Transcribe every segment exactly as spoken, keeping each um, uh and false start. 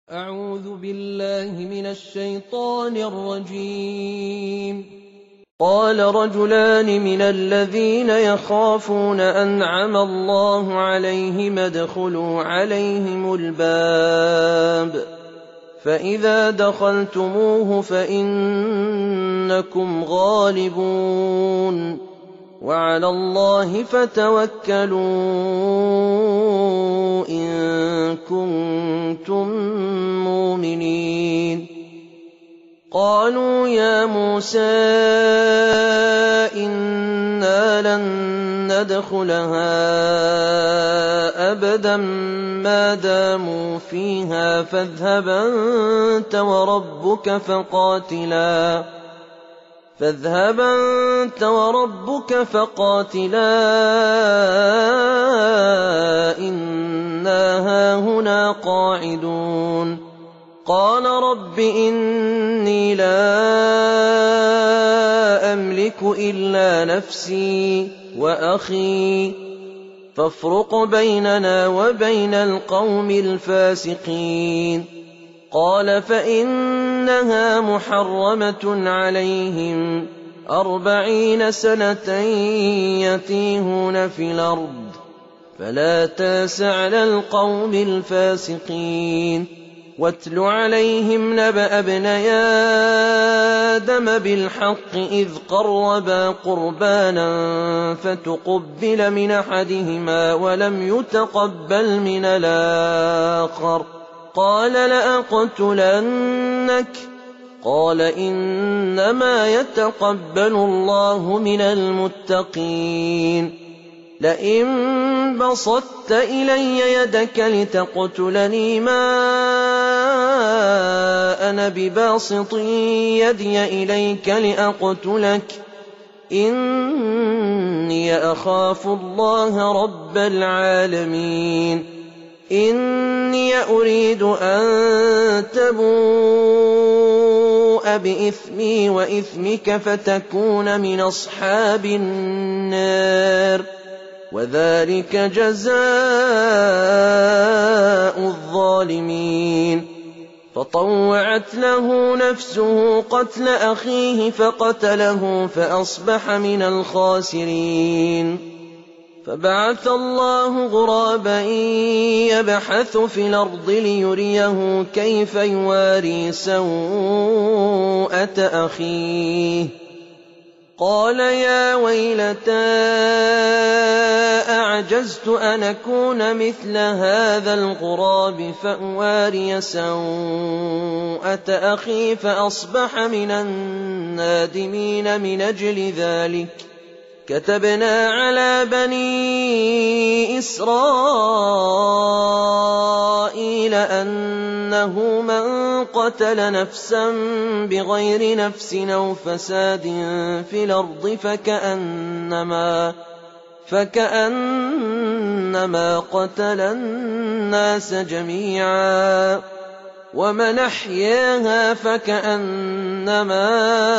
أعوذ بالله من الشيطان الرجيم. قال رجلان من الذين يخافون أنعم الله عليهم ادخلوا عليهم الباب فإذا دخلتموه فإنكم غالبون وعلى الله فتوكلوا إن كنتم مؤمنين. قالوا يا موسى إنا لن ندخلها أبدا ما داموا فيها فاذهب أنت وربك فقاتلا فاذهب أنت وربك فقاتلا إنا هاهنا قاعدون. قال رب إني لا أملك إلا نفسي وأخي فافرق بيننا وبين القوم الفاسقين. قال فإنها محرمة عليهم أربعين سنة يتيهون في الأرض فلا تاس على القوم الفاسقين. واتل عليهم نبأ ابني آدم بالحق إذ قربا قربانا فتقبل من أحدهما ولم يتقبل من الآخر قال لأقتلنك قال إنما يتقبل الله من المتقين. لئن بسطت إلي يدك لتقتلني ما أنا بباسط يدي إليك لأقتلك إني أخاف الله رب العالمين. إني أريد أن تبوء بإثمي وإثمك فتكون من أصحاب النار وذلك جزاء الظالمين. فطوعت له نفسه قتل أخيه فقتله فأصبح من الخاسرين. فبعث الله غرابا يبحث في الأرض ليريه كيف يواري سوءة أخيه. قال يا ويلتى أعجزت أن أكون مثل هذا الغراب فأواري سوءة أخي فأصبح من النادمين. من أجل ذلك كتبنا على بني إسرائيل أنه من قتل نفسا بغير نفس أو فساد في الأرض فكأنما, فكأنما قتل الناس جميعا ومن أحياها فكأنما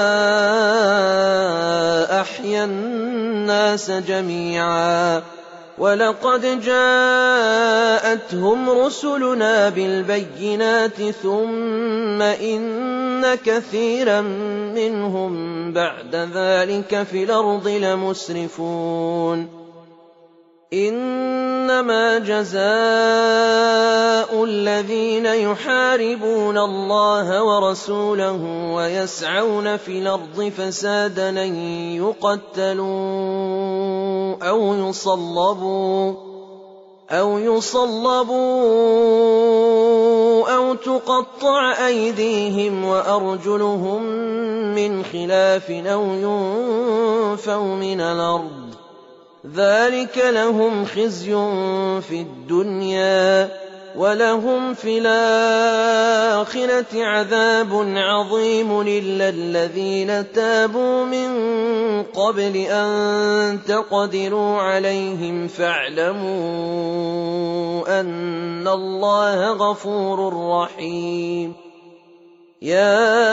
أحيا الناس جميعا. ولقد جاءتهم رسلنا بالبينات ثم إن كثيرا منهم بعد ذلك في الأرض لمسرفون. إنما جزاء الذين يحاربون الله ورسوله ويسعون في الأرض فسادا أن يقتلوا أو يصلبوا أو يصلبوا أو تقطع أيديهم وأرجلهم من خلاف أو ينفوا من الأرض ذلك لهم خزي في الدنيا ولهم في الآخرة عذاب عظيم. إلا الذين تابوا من قبل أن تقدروا عليهم فاعلموا أن الله غفور رحيم. يا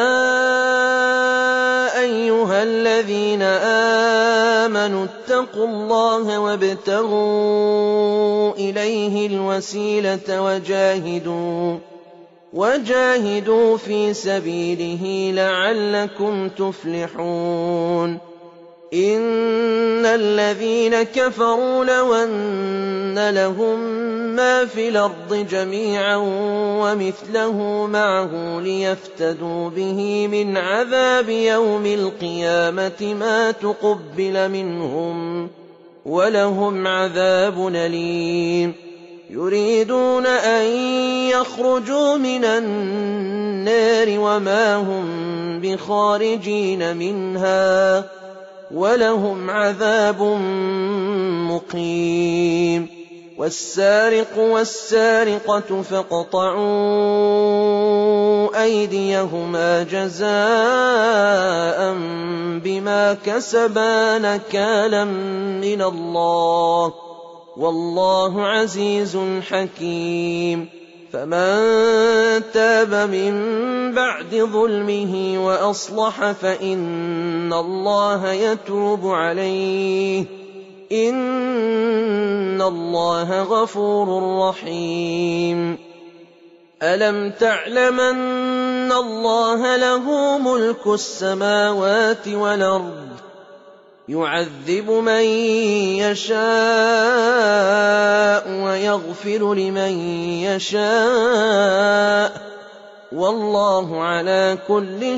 أيها الذين آمنوا اتقوا الله وابتغوا إليه الوسيلة وجاهدوا وجاهدوا في سبيله لعلكم تفلحون إن الذين كفروا لو أن لهم ما في الأرض جميعا ومثله معه ليفتدوا به من عذاب يوم القيامة ما تقبل منهم ولهم عذاب أليم يريدون أن يخرجوا من النار وما هم بخارجين منها ولهم عذاب مقيم والسارق والسارقة فاقطعوا أيديهما جزاء بما كسبا نكالا من الله والله عزيز حكيم فمن تاب من بعد ظلمه وأصلح فإن الله يتوب عليه إن الله غفور رحيم ألم تعلم أن الله له ملك السماوات والأرض يعذب من يشاء ويغفر لمن يشاء والله على كل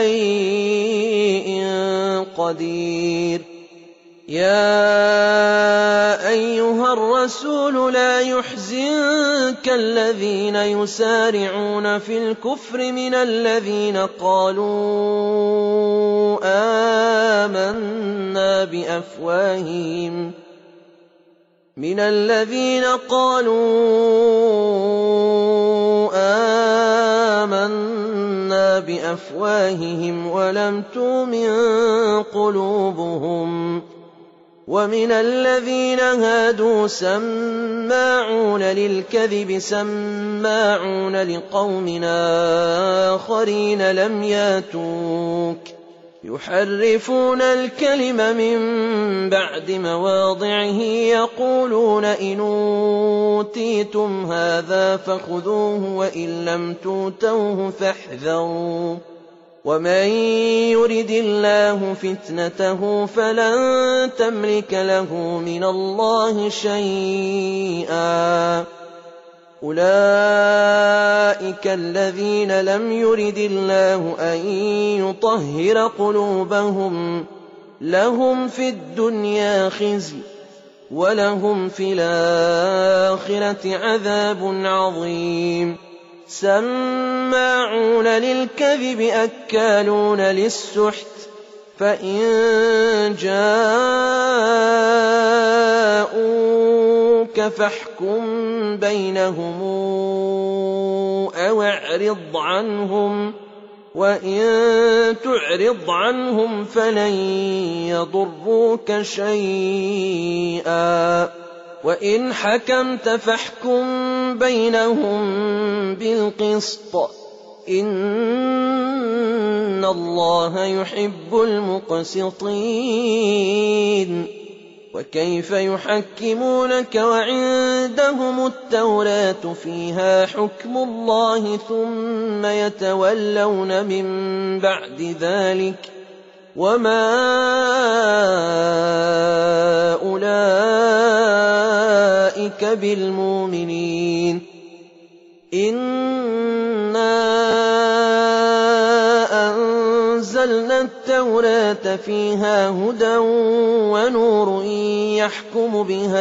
شيء قدير يا أيها الرسول لا يحزنك الذين يسارعون في الكفر من الذين قالوا آمنا بأفواههم من الذين قالوا آمنا بأفواههم ولم تؤمن قلوبهم ومن الذين هادوا سماعون للكذب سماعون لقوم آخرين لم ياتوك يحرفون الكلم من بعد مواضعه يقولون إن أوتيتم هذا فخذوه وإن لم تؤتوه فاحذروا ومن يرد الله فتنته فلن تملك له من الله شيئا أولئك الذين لم يرد الله أن يطهر قلوبهم لهم في الدنيا خزي ولهم في الآخرة عذاب عظيم سماعون للكذب أكالون للسحت فإن جاءوك فاحكم بينهم أو اعرض عنهم وإن تعرض عنهم فلن يضروك شيئا وإن حكمت فاحكم بينهم بالقسط إن الله يحب المقسطين وكيف يحكمونك وعندهم التوراة فيها حكم الله ثم يتولون من بعد ذلك وما أولئك بالمؤمنين إنا أنزلنا التوراة فيها هدى ونور يحكم بها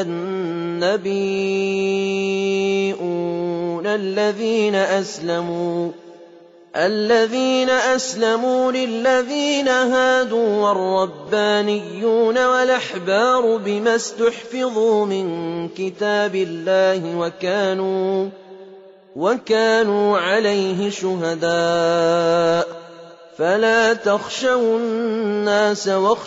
النبيون الذين أسلموا الذين أسلموا للذين هادوا والربانيون والأحبار بما استحفظوا من كتاب الله وكانوا وكانوا عليه شهداء فلا تخشوا الناس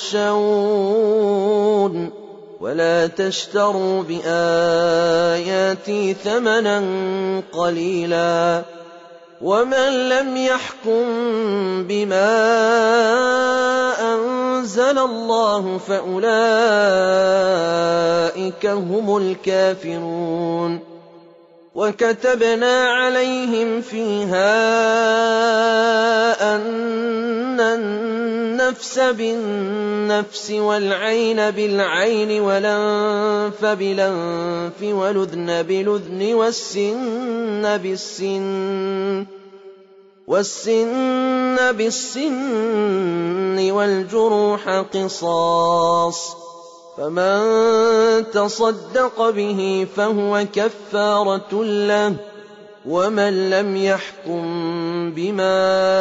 واخشون ولا تشتروا بآياتي ثمنا قليلا ومن لم يحكم بما أنزل الله فأولئك هم الكافرون وَكَتَبْنَا عَلَيْهِمْ فِيهَا أَنَّ النَّفْسَ بِالنَّفْسِ وَالْعَيْنَ بِالْعَيْنِ وَالْأَنفَ بِالْأَنفِ وَالْأُذُنَ بِالْأُذُنِ وَالسِّنَّ بِالسِّنِّ وَالْجُرُوحَ قِصَاصٌ، فَمَن تَصَدَّقَ بِهِ فَهُوَ كَفَّارَةٌ لَّهُ، وَمَن لَّمْ يَحْكُم بِمَا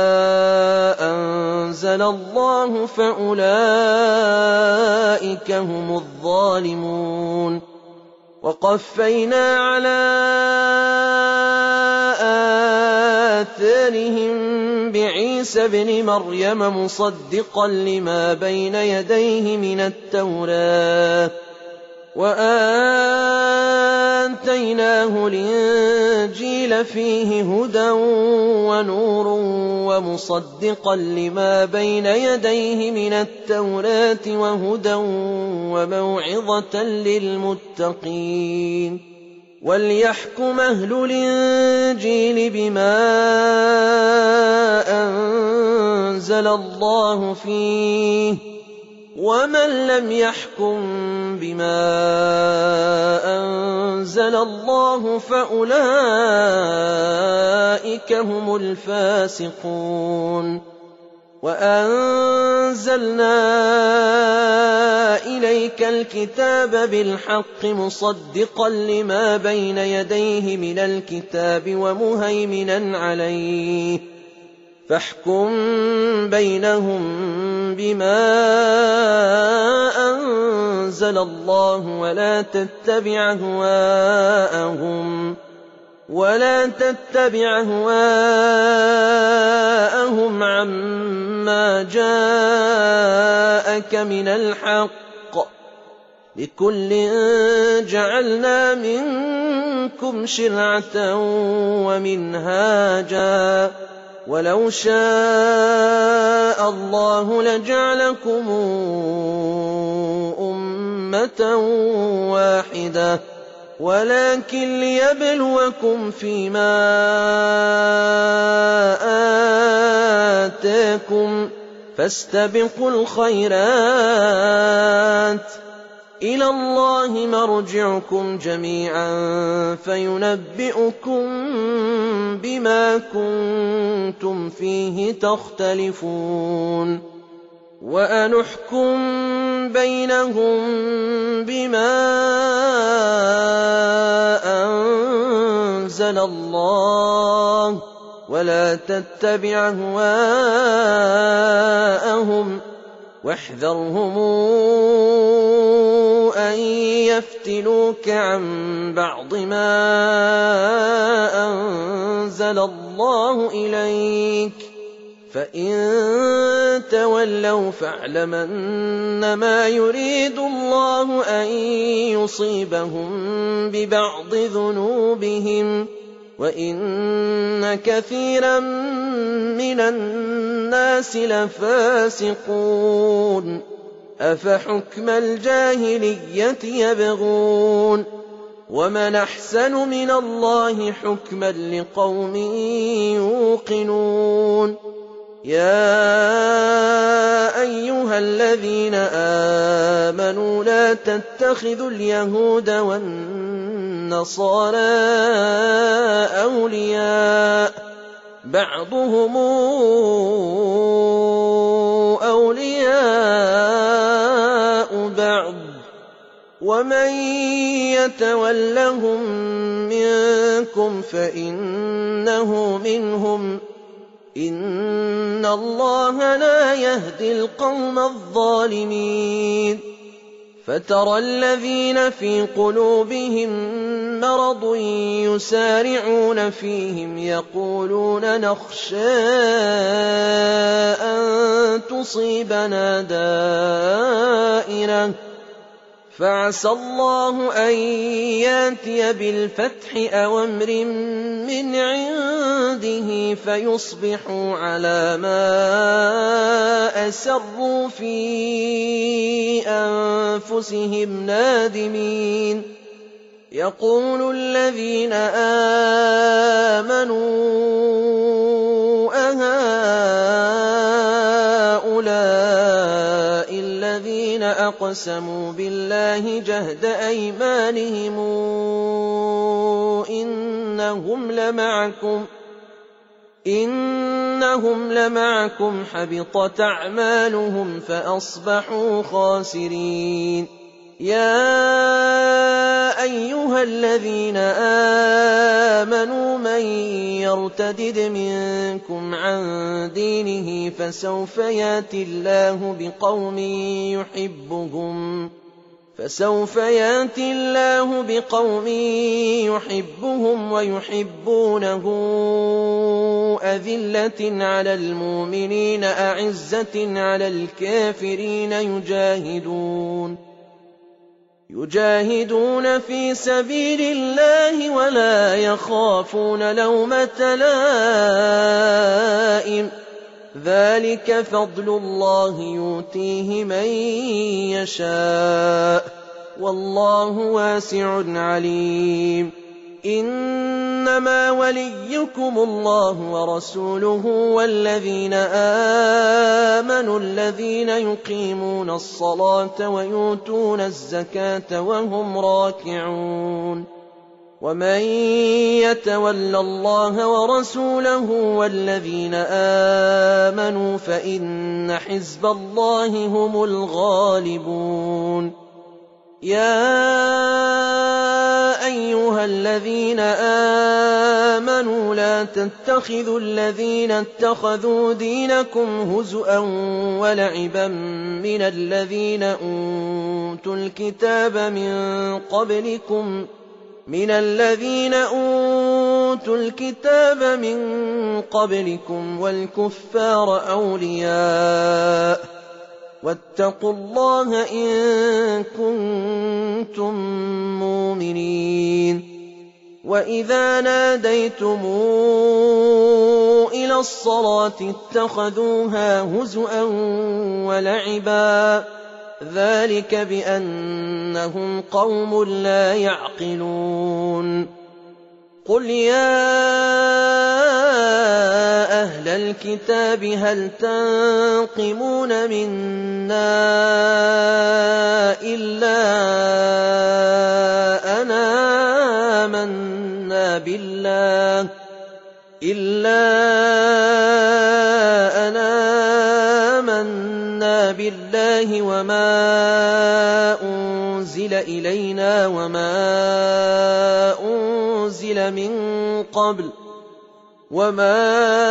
أَنزَلَ اللَّهُ فَأُولَٰئِكَ هُمُ الظَّالِمُونَ. وَقَفَّيْنَا عَلَىٰ آثَارِهِم بِعِيسَى ابْنِ مَرْيَمَ مُصَدِّقًا لِّمَا بَيْنَ يَدَيْهِ مِنَ التَّوْرَاةِ وَآتَيْنَاهُ الْإِنجِيلَ فِيهِ هُدًى وَنُورٌ وَمُصَدِّقًا لِّمَا بَيْنَ يَدَيْهِ مِنَ التَّوْرَاةِ وَهُدًى وَمَوْعِظَةً لِّلْمُتَّقِينَ. وَلْيَحْكُمْ أَهْلُ الْإِنجِيلِ بِمَا أَنزَلَ اللَّهُ فِيهِ ۚ وَمَن لَّمْ يَحْكُم بِمَا أَنزَلَ اللَّهُ فَأُولَٰئِكَ هُمُ الْفَاسِقُونَ. وَأَنزَلْنَا إِلَيْكَ الْكِتَابَ بِالْحَقِّ مُصَدِّقًا لِّمَا بَيْنَ يَدَيْهِ مِنَ الْكِتَابِ وَمُهَيْمِنًا عَلَيْهِ، فَاحْكُم بَيْنَهُم بِمَا أَنزَلَ اللَّهُ وَلَا تَتَّبِعْ أَهْوَاءَهُمْ وَلَا تَتَّبِعْ أَهْوَاءَهُمْ عَمَّا جَاءَكَ مِنَ الْحَقِّ ۚ لِكُلٍّ جَعَلْنَا مِنكُمْ شِرْعَةً وَمِنْهَاجًا ۚ وَلَوْ شَاءَ اللَّهُ لَجَعَلَكُمْ أُمَّةً وَاحِدَةً، وَلَٰكِن لِّيَبْلُوَكُمْ فِيمَا آتَاكُمْ ۖ فَاسْتَبِقُوا الْخَيْرَاتِ ۚ إِلَى اللَّهِ مَرْجِعُكُمْ جَمِيعًا فَيُنَبِّئُكُم بِمَا كُنتُمْ فِيهِ تَخْتَلِفُونَ. وَأَنِ احْكُم بَيْنَهُم بِمَا أَنزَلَ اللَّهُ وَلَا تَتَّبِعْ أَهْوَاءَهُمْ وَاحْذَرْهُمْ أَن يَفْتِنُوكَ عَن بَعْضِ مَا أَنزَلَ اللَّهُ إِلَيْكَ ۖ فَإِن تَوَلَّوْا فَاعْلَمْ أَنَّمَا يُرِيدُ اللَّهُ أَن يُصِيبَهُم بِبَعْضِ ذُنُوبِهِمْ ۗ وَإِنَّ كَثِيرًا مِّنَ النَّاسِ لَفَاسِقُونَ. أَفَحُكْمَ الْجَاهِلِيَّةِ يَبْغُونَ، وَمَنْ أَحْسَنُ مِنَ اللَّهِ حُكْمًا لِّقَوْمٍ يُوقِنُونَ. يَا أَيُّهَا الَّذِينَ آمَنُوا لَا تَتَّخِذُوا الْيَهُودَ وَالنَّصَارَىٰ أَوْلِيَاءَ ۘ بَعْضُهُمْ أَوْلِيَاءُ بَعْضٍ ۚ وَمَن يَتَوَلَّهُم مِّنكُمْ فَإِنَّهُ مِنْهُمْ ۗ إِنَّ اللَّهَ لَا يَهْدِي الْقَوْمَ الظَّالِمِينَ. فَتَرَى الَّذِينَ فِي قُلُوبِهِم مَّرَضٌ يُسَارِعُونَ فِيهِمْ يَقُولُونَ نَخْشَىٰ أَن تُصِيبَنَا دَائِرَةٌ ۚ فَعَسَى اللَّهُ أَن يَأْتِيَ بِالْفَتْحِ أَوْ أَمْرٍ مِّنْ عِندِهِ فَيُصْبِحُوا عَلَىٰ مَا أَسَرُّوا فِي أَنفُسِهِمْ نَادِمِينَ. يقول الذين آمنوا أهؤلاء الذين أقسموا بالله جهد أيمانهم إنهم لمعكم إنهم لمعكم حبطت أعمالهم فأصبحوا خاسرين. يا أيها الذين آمنوا من يرتدد منكم عن دينه فسوف يأتي الله بقوم يحبهم فسوف يأتي الله بقوم يحبهم ويحبونه أذلة على المؤمنين أعزة على الكافرين يجاهدون يجاهدون في سبيل الله ولا يخافون لومة لائم ذلك فضل الله يؤتيه من يشاء والله واسع عليم. إنما وليكم الله ورسوله والذين آمنوا الذين يقيمون الصلاة ويؤتون الزكاة وهم راكعون ومن يتول الله ورسوله والذين آمنوا فإن حزب الله هم الغالبون. يا أيها الذين آمنوا لا تتخذوا الذين اتخذوا دينكم هزؤا ولعبا من الذين أوتوا الكتاب من قبلكم من الذين أوتوا الكتاب من قبلكم والكفار أولياء واتقوا الله إن كنتم مؤمنين. وإذا ناديتم إلى الصلاة اتخذوها هزؤا ولعبا ذلك بأنهم قوم لا يعقلون. قل يا أهل الكتاب هل تنقمون منا إلا أنا آمنا بالله إلا أنا آمنا بالله وما أنزل إلينا وما أنزل من قبل وما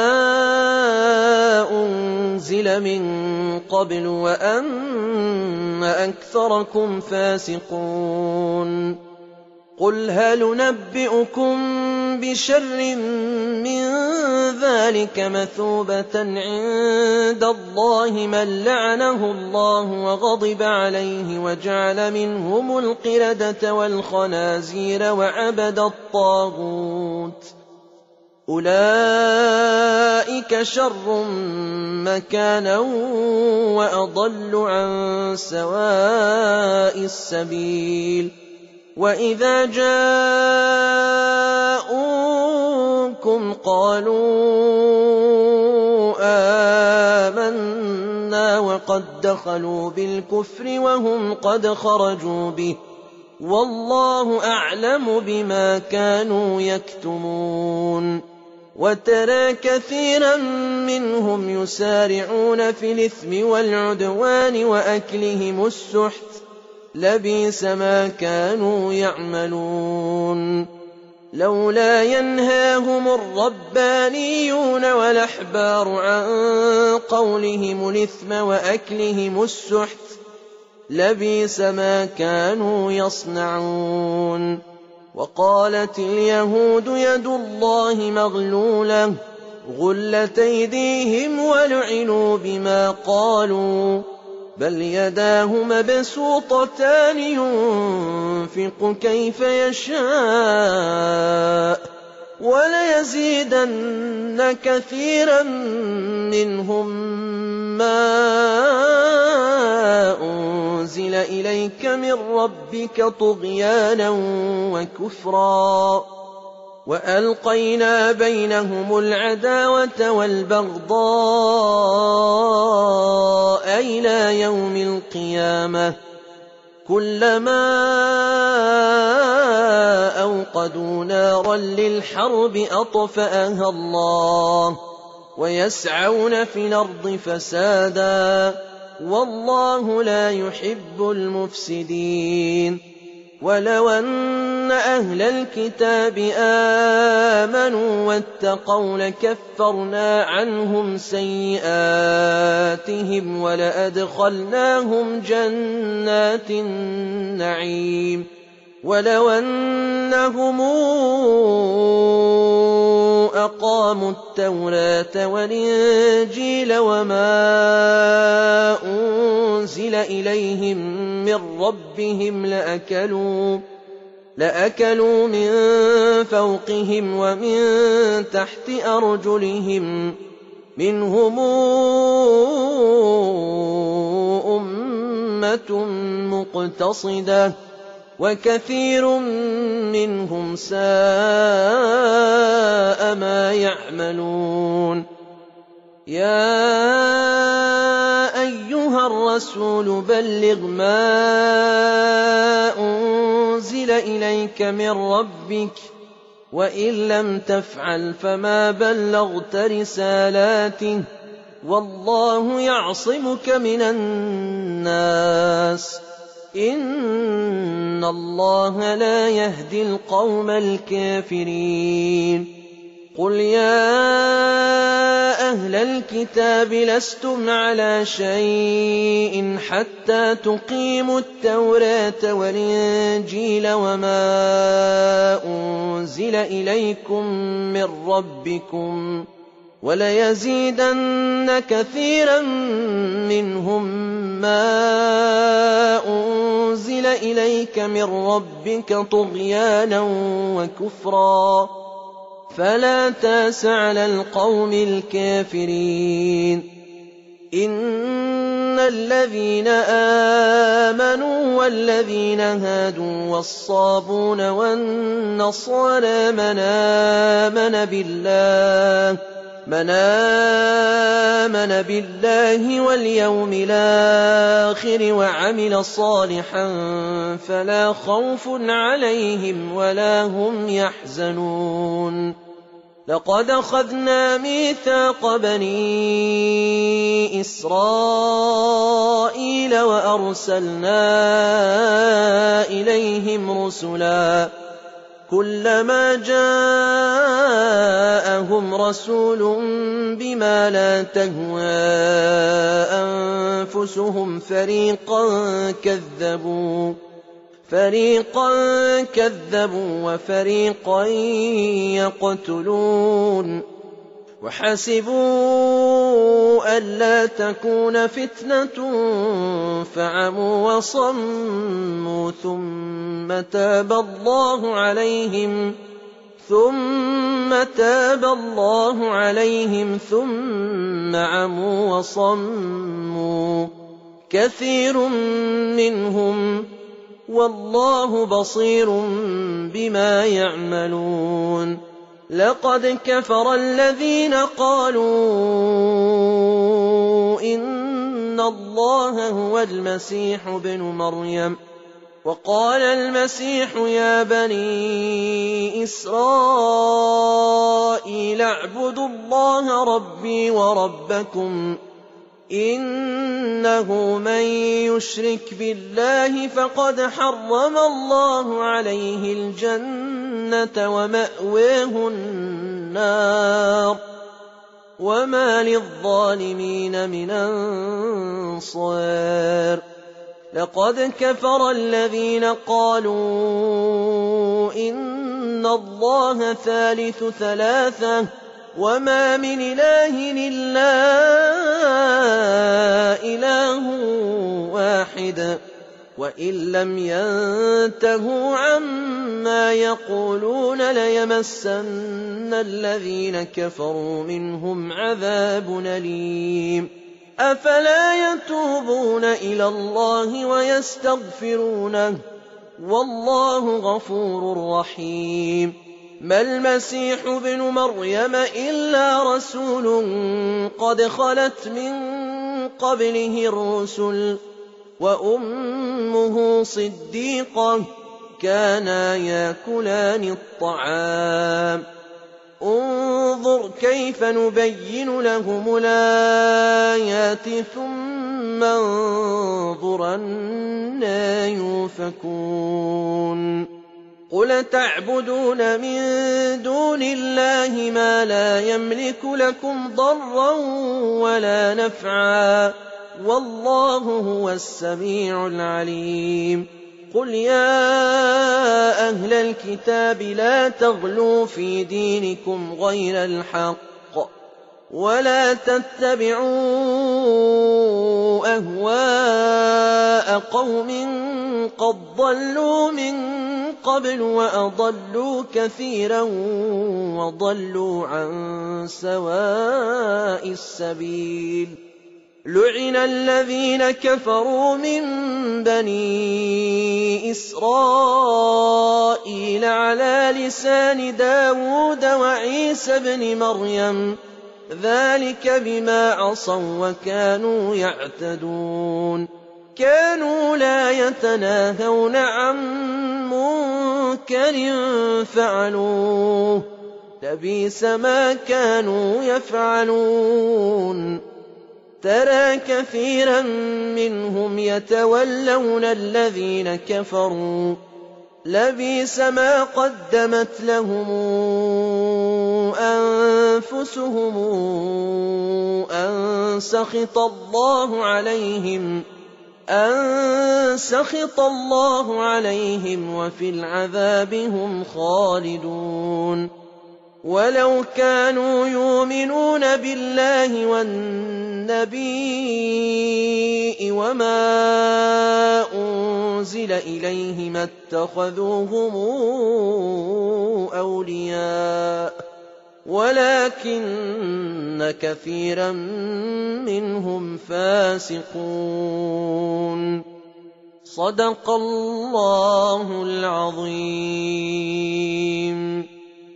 أنزل من قبل وأن أكثركم فاسقون. قل هل ننبئكم بشر من ذلك مثوبة عند الله من لعنه الله وغضب عليه وجعل منهم القردة والخنازير وعبد الطاغوت أولئك شر مكانا وأضل عن سواء السبيل. وإذا جاءوكم قالوا آمنا وقد دخلوا بالكفر وهم قد خرجوا به والله أعلم بما كانوا يكتمون. وترى كثيرا منهم يسارعون في الإثم والعدوان وأكلهم السحت لبئس ما كانوا يعملون. لولا ينهاهم الربانيون والأحبار عن قولهم الإثم وأكلهم السحت لبئس ما كانوا يصنعون. وقالت اليهود يد الله مغلولة غلت أيديهم ولعنوا بما قالوا بل يداه مبسوطتان ينفق كيف يشاء وليزيدن كثيرا منهم ما أنزل إليك من ربك طغيانا وكفرا وألقينا بينهم العداوة والبغضاء إلى يوم القيامة كلما أوقدوا نارا للحرب أطفأها الله ويسعون في الأرض فسادا والله لا يحب المفسدين ولو أن أهل الكتاب آمنوا واتقوا لكفرنا عنهم سيئاتهم ولأدخلناهم جنات النعيم ولو أنهم أقاموا التوراة والإنجيل وما أنزل إليهم من ربهم لأكلوا, لأكلوا من فوقهم ومن تحت أرجلهم منهم أمة مقتصدة وكثير منهم ساء ما يعملون يا أيها الرسول بلغ ما أنزل إليك من ربك وإن لم تفعل فما بلغت رسالاته والله يعصمك من الناس إن الله لا يهدي القوم الكافرين قل يا أهل الكتاب لستم على شيء حتى تقيموا التوراة والإنجيل وما أنزل إليكم من ربكم وليزيدن كثيرا منهم ما أنزل إليك من ربك طغيانا وكفرا فلا تأس على القوم الكافرين إن الذين آمنوا والذين هادوا والصابون والنصارى من آمن بالله من آمن بالله واليوم الآخر وعمل صالحا فلا خوف عليهم ولا هم يحزنون لقد أخذنا ميثاق بني إسرائيل وأرسلنا إليهم رسلا كلما جاءهم رسول بما لا تهوى أنفسهم فريقا كذبوا فريقا كذبوا وفريقا يقتلون وحسبوا ألا تكون فتنة فعموا وصموا ثم تاب الله عليهم ثم تاب الله عليهم ثم عموا وصموا كثير منهم والله بصير بما يعملون لقد كفر الذين قالوا إن الله هو المسيح ابن مريم وقال المسيح يا بني إسرائيل اعبدوا الله ربي وربكم إنه من يشرك بالله فقد حرم الله عليه الجنة ومأواه النار وما للظالمين من أنصار لقد كفر الذين قالوا إن الله ثالث ثلاثة وما من إله إلا إله واحد وإن لم ينتهوا عما يقولون ليمسن الذين كفروا منهم عذاب أليم أفلا يتوبون إلى الله ويستغفرونه والله غفور رحيم ما المسيح ابن مريم إلا رسول قد خلت من قبله الرسل وأمه صديقة كانا ياكلان الطعام انظر كيف نبين لهم الآيات ثم انظر أنى يؤفكون قل تعبدون من دون الله ما لا يملك لكم ضرا ولا نفعا والله هو السميع العليم قل يا أهل الكتاب لا تغلوا في دينكم غير الحق ولا تتبعوا أهواء قوم قد ضلوا من قبل وأضلوا كثيرا وضلوا عن سواء السبيل لعن الذين كفروا من بني إسرائيل على لسان داود وعيسى بن مريم ذلك بما عصوا وكانوا يعتدون كانوا لا يتناهون عن منكر فعلوه لبئس ما كانوا يفعلون ترى كثيرا منهم يتولون الذين كفروا لبئس ما قدمت لهم أنفسهم أن سخط الله عليهم أن سخط الله عليهم وفي العذاب هم خالدون ولو كانوا يؤمنون بالله والنبي وما أنزل إليه ما اتخذوهم أولياء ولكن كثيرا منهم فاسقون صدق الله العظيم.